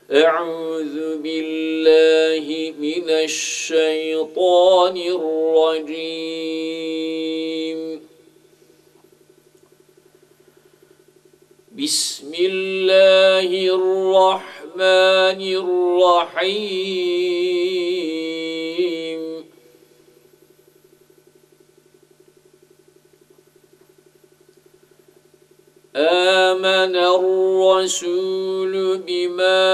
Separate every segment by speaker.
Speaker 1: أعوذ بالله من الشيطان الرجيم. بسم الله الرحمن الرحيم. آمن الرسول بما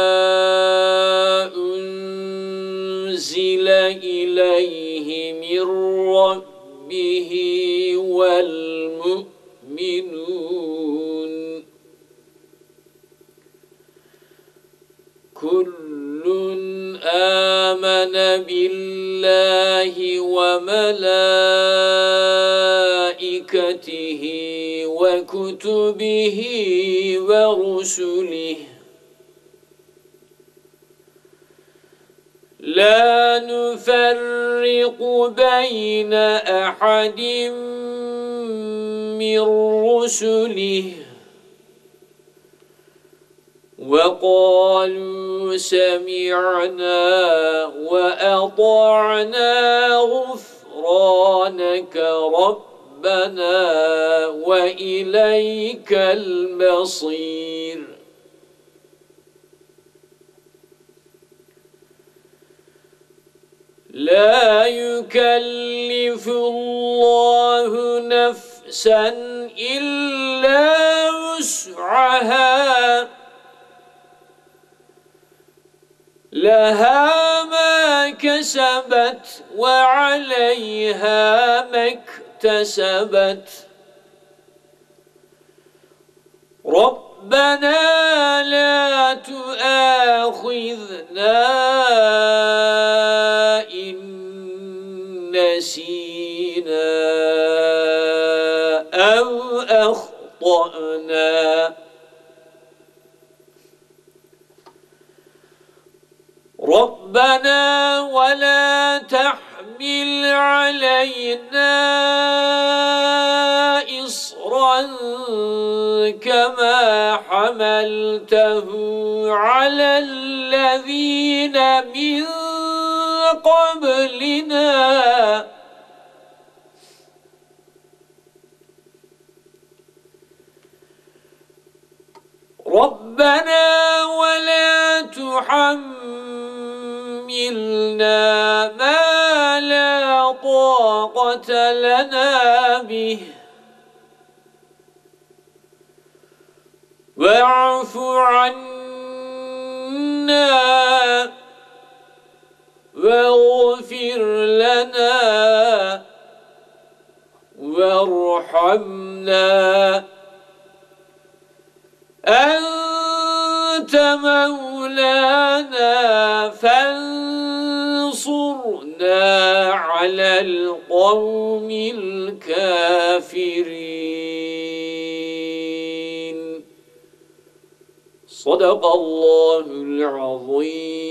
Speaker 1: أنزل إليه من ربه والمؤمنون كل آمن بالله وملائكته وكتبه ورسله لا نفرق بين أحد من رسله وقالوا سمعنا وأطعنا غفرانك ربنا وإليك المصير. لا يكلف الله نفسا إلا وسعها لها ما كسبت وعليها ما اكتسبت ربنا لا تؤاخذنا إن نسينا أو أخطأنا ربنا ولا تحمل علينا إصرا كما حملته على الذين من قبلنا ربنا ولا تحملنا ما لا طاقة لنا به واعف عنا واغفر لنا وارحمنا أنت مولانا فانصرنا على القوم الكافرين. صدق الله العظيم.